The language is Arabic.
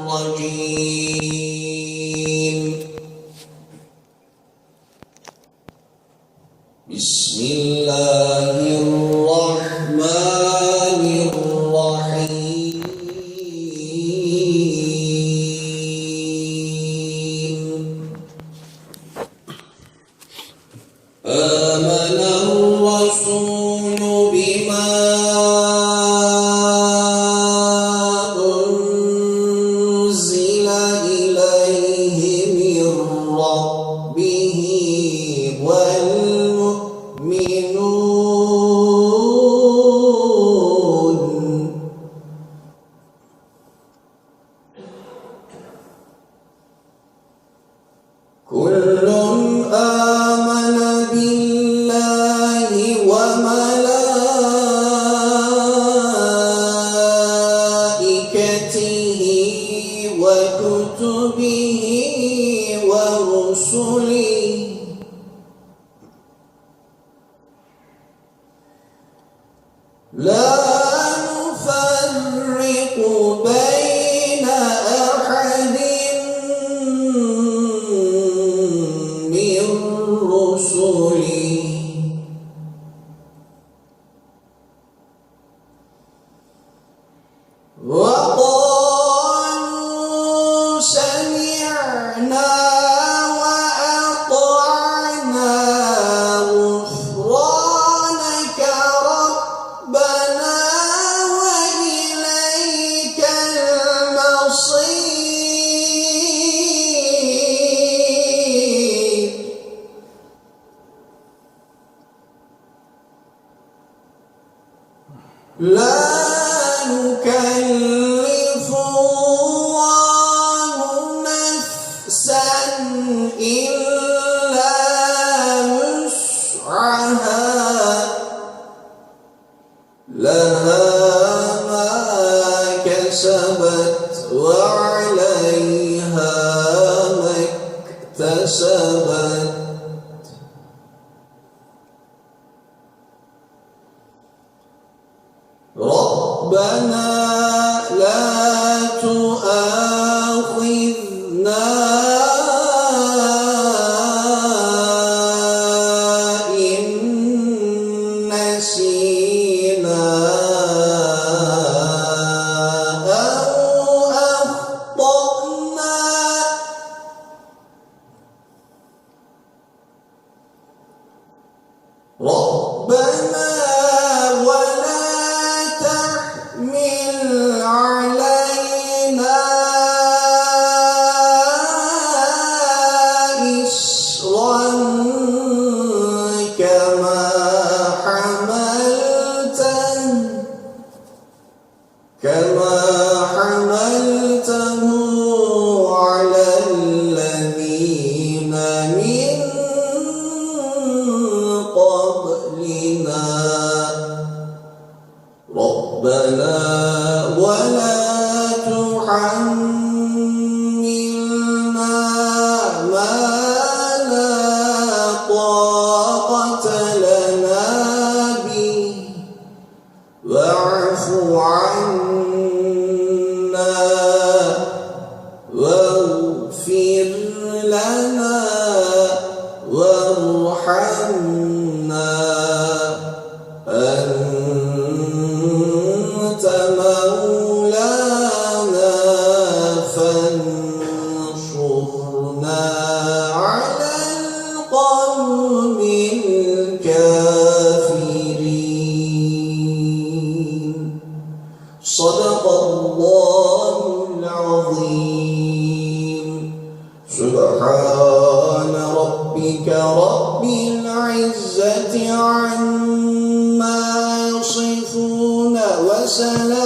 الرجيم. بسم الله الرحمن الرحيم. آمن الرسول بما أنزل إليه من ربه والمؤمنون كل آمن بالله وملائكته وكتبه ورسله لا نفرق بين أحد من رسله وقالوا سمعنا وأطعنا غفرانك ربنا وإليك المصير. لا يكلف الله نفسا إلا وسعها لها ما كسبت وعليها ما اكتسبت. ربنا لا تؤاخذنا إن نسينا أو أخطأنا. ربنا ولا تحمل علينا إصرا كما حملته على الذين من قبلنا. ربنا ولا تحملنا ما لا طاقة لنا به واعف عنا واغفر لنا وارحمنا أنت مولانا فانصرنا على القوم الكافرين. صدق الله العظيم. سبحان ربك رب العزة عما يصفون وسلام